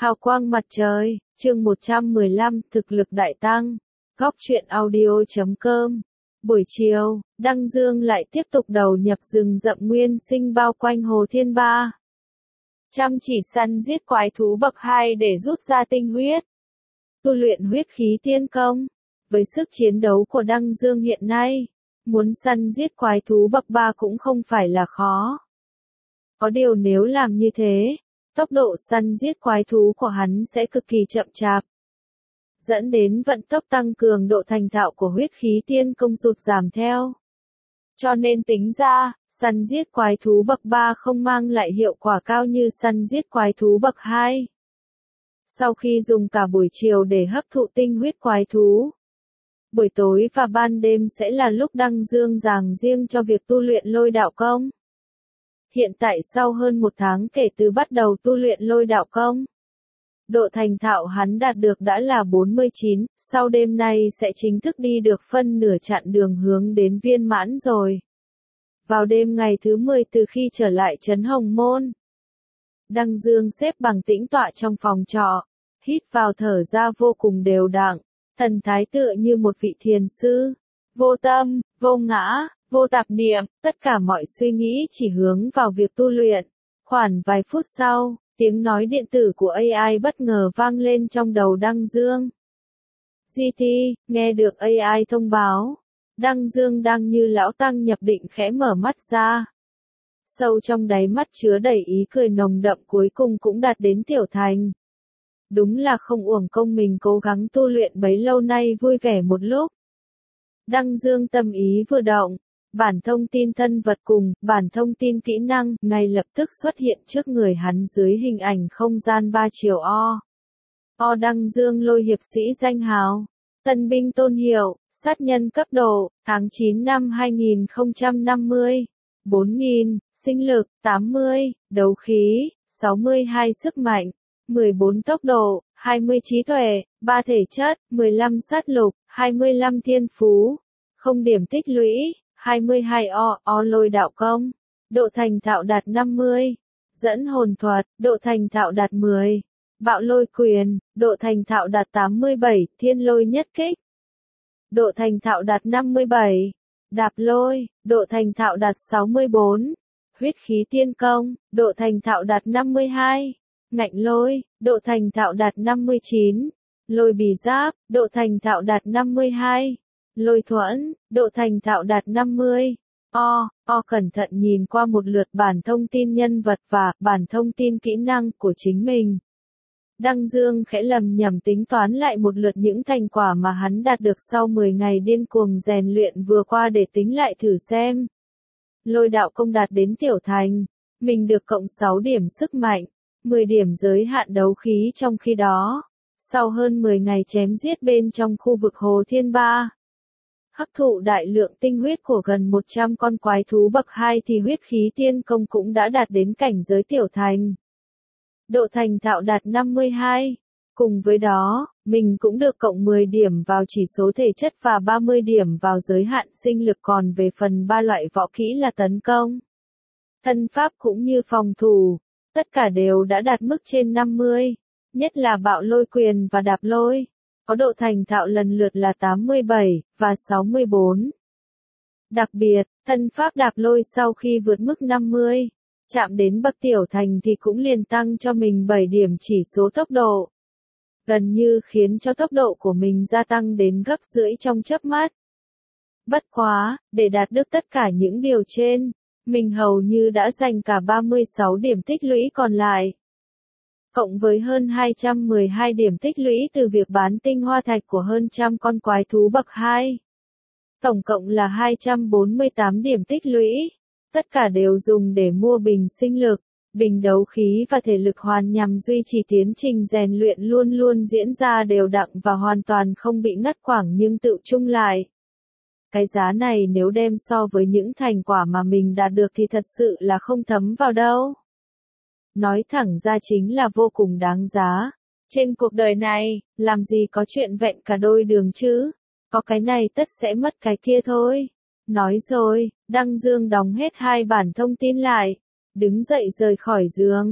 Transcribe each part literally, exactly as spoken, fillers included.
Hào quang mặt trời, chương một trăm mười lăm, thực lực đại tăng. Góc truyện audio chấm com. Buổi chiều, Đăng Dương lại tiếp tục đầu nhập rừng rậm nguyên sinh bao quanh Hồ Thiên Ba. Chăm chỉ săn giết quái thú bậc hai để rút ra tinh huyết. Tu luyện huyết khí tiên công. Với sức chiến đấu của Đăng Dương hiện nay, muốn săn giết quái thú bậc ba cũng không phải là khó. Có điều nếu làm như thế, tốc độ săn giết quái thú của hắn sẽ cực kỳ chậm chạp, dẫn đến vận tốc tăng cường độ thành thạo của huyết khí tiên công sụt giảm theo. Cho nên tính ra, săn giết quái thú bậc ba không mang lại hiệu quả cao như săn giết quái thú bậc hai. Sau khi dùng cả buổi chiều để hấp thụ tinh huyết quái thú, buổi tối và ban đêm sẽ là lúc Đăng Dương dành riêng cho việc tu luyện lôi đạo công. Hiện tại sau hơn một tháng kể từ bắt đầu tu luyện lôi đạo công, độ thành thạo hắn đạt được đã là bốn mươi chín, sau đêm nay sẽ chính thức đi được phân nửa chặng đường hướng đến viên mãn rồi. Vào đêm ngày thứ mười từ khi trở lại trấn Hồng Môn, Đăng Dương xếp bằng tĩnh tọa trong phòng trọ, hít vào thở ra vô cùng đều đặn, thần thái tựa như một vị thiền sư, vô tâm, vô ngã, vô tạp niệm, tất cả mọi suy nghĩ chỉ hướng vào việc tu luyện. Khoảng vài phút sau, tiếng nói điện tử của a i bất ngờ vang lên trong đầu Đăng Dương. giê tê, nghe được a i thông báo, Đăng Dương đang như lão tăng nhập định khẽ mở mắt ra. Sâu trong đáy mắt chứa đầy ý cười nồng đậm, cuối cùng cũng đạt đến tiểu thành. Đúng là không uổng công mình cố gắng tu luyện bấy lâu nay, vui vẻ một lúc. Đăng Dương tâm ý vừa động, bản thông tin thân vật cùng bản thông tin kỹ năng ngay lập tức xuất hiện trước người hắn dưới hình ảnh không gian ba chiều O. O Đăng Dương lôi hiệp sĩ danh hào, tân binh tôn hiệu, sát nhân cấp độ, tháng chín năm hai nghìn không trăm năm mươi, bốn nghìn, sinh lực, tám mươi, đấu khí, sáu mươi hai sức mạnh, mười bốn tốc độ, hai mươi trí tuệ, ba thể chất, mười lăm sát lục, hai mươi lăm thiên phú, không điểm tích lũy, hai mươi hai O, O lôi đạo công, độ thành thạo đạt năm mươi, dẫn hồn thuật, độ thành thạo đạt mười, bạo lôi quyền, độ thành thạo đạt tám mươi bảy, thiên lôi nhất kích, độ thành thạo đạt năm mươi bảy, đạp lôi, độ thành thạo đạt sáu mươi bốn, huyết khí tiên công, độ thành thạo đạt năm mươi hai, ngạnh lôi, độ thành thạo đạt năm mươi chín, lôi bì giáp, độ thành thạo đạt năm mươi hai. Lôi thuẫn, độ thành thạo đạt năm mươi. O, O cẩn thận nhìn qua một lượt bản thông tin nhân vật và bản thông tin kỹ năng của chính mình. Đăng Dương khẽ lầm nhầm tính toán lại một lượt những thành quả mà hắn đạt được sau mười ngày điên cuồng rèn luyện vừa qua để tính lại thử xem. Lôi đạo công đạt đến tiểu thành, mình được cộng sáu điểm sức mạnh, mười điểm giới hạn đấu khí. Trong khi đó, sau hơn mười ngày chém giết bên trong khu vực Hồ Thiên Ba, hấp thụ đại lượng tinh huyết của gần một trăm con quái thú bậc hai thì huyết khí tiên công cũng đã đạt đến cảnh giới tiểu thành. Độ thành thạo đạt năm mươi hai. Cùng với đó, mình cũng được cộng mười điểm vào chỉ số thể chất và ba mươi điểm vào giới hạn sinh lực, còn về phần ba loại võ kỹ là tấn công, thân pháp cũng như phòng thủ, tất cả đều đã đạt mức trên năm mươi, nhất là bạo lôi quyền và đạp lôi, có độ thành thạo lần lượt là tám mươi bảy và sáu mươi bốn. Đặc biệt, thân pháp đạp lôi sau khi vượt mức năm mươi, chạm đến bậc tiểu thành thì cũng liền tăng cho mình bảy điểm chỉ số tốc độ, gần như khiến cho tốc độ của mình gia tăng đến gấp rưỡi trong chớp mắt. Bất quá, để đạt được tất cả những điều trên, mình hầu như đã dành cả ba mươi sáu điểm tích lũy còn lại, cộng với hơn hai trăm mười hai điểm tích lũy từ việc bán tinh hoa thạch của hơn trăm con quái thú bậc hai. Tổng cộng là hai trăm bốn mươi tám điểm tích lũy, tất cả đều dùng để mua bình sinh lực, bình đấu khí và thể lực hoàn nhằm duy trì tiến trình rèn luyện luôn luôn diễn ra đều đặn và hoàn toàn không bị ngắt quãng nhưng tự chung lại. Cái giá này nếu đem so với những thành quả mà mình đạt được thì thật sự là không thấm vào đâu. Nói thẳng ra chính là vô cùng đáng giá. Trên cuộc đời này, làm gì có chuyện vẹn cả đôi đường chứ? Có cái này tất sẽ mất cái kia thôi. Nói rồi, Đăng Dương đóng hết hai bản thông tin lại, đứng dậy rời khỏi giường.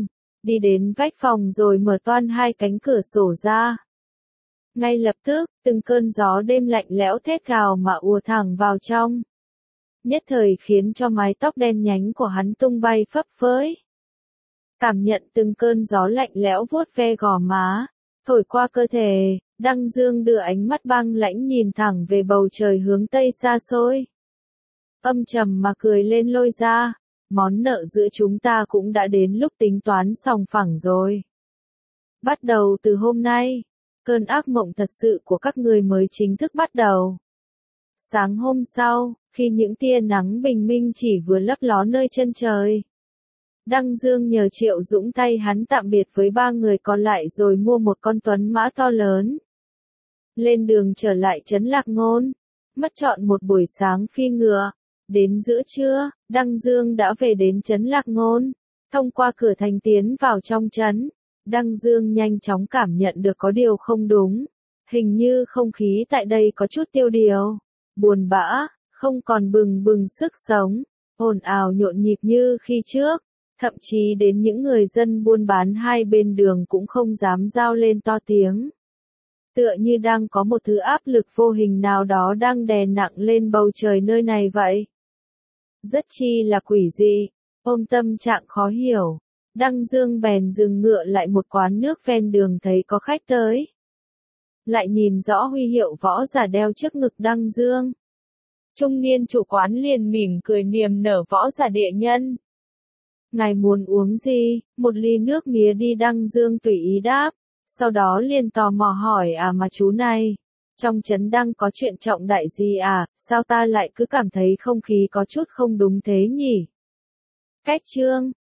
đi đến vách phòng rồi mở toang hai cánh cửa sổ ra. Ngay lập tức, từng cơn gió đêm lạnh lẽo thét gào mà ùa thẳng vào trong. Nhất thời khiến cho mái tóc đen nhánh của hắn tung bay phấp phới. Cảm nhận từng cơn gió lạnh lẽo vuốt ve gò má, thổi qua cơ thể, Đăng Dương đưa ánh mắt băng lãnh nhìn thẳng về bầu trời hướng tây xa xôi. Âm trầm mà cười lên lôi ra, món nợ giữa chúng ta cũng đã đến lúc tính toán sòng phẳng rồi. Bắt đầu từ hôm nay, cơn ác mộng thật sự của các người mới chính thức bắt đầu. Sáng hôm sau, khi những tia nắng bình minh chỉ vừa lấp ló nơi chân trời, Đăng Dương nhờ Triệu Dũng tay hắn tạm biệt với ba người còn lại rồi mua một con tuấn mã to lớn. Lên đường trở lại trấn Lạc Ngôn, mất trọn một buổi sáng phi ngựa, đến giữa trưa, Đăng Dương đã về đến trấn Lạc Ngôn. Thông qua cửa thành tiến vào trong trấn, Đăng Dương nhanh chóng cảm nhận được có điều không đúng. Hình như không khí tại đây có chút tiêu điều, buồn bã, không còn bừng bừng sức sống, ồn ào nhộn nhịp như khi trước. Thậm chí đến những người dân buôn bán hai bên đường cũng không dám rao lên to tiếng. Tựa như đang có một thứ áp lực vô hình nào đó đang đè nặng lên bầu trời nơi này vậy. Rất chi là quỷ dị, ôm tâm trạng khó hiểu. Đăng Dương bèn dừng ngựa lại một quán nước ven đường thấy có khách tới. Lại nhìn rõ huy hiệu võ giả đeo trước ngực Đăng Dương. Trung niên chủ quán liền mỉm cười niềm nở võ giả địa nhân. Ngài muốn uống gì? Một ly nước mía đi. Đăng Dương tùy ý đáp, sau đó liền tò mò hỏi à mà chú này, trong trấn đang có chuyện trọng đại gì à, sao ta lại cứ cảm thấy không khí có chút không đúng thế nhỉ? Cách chương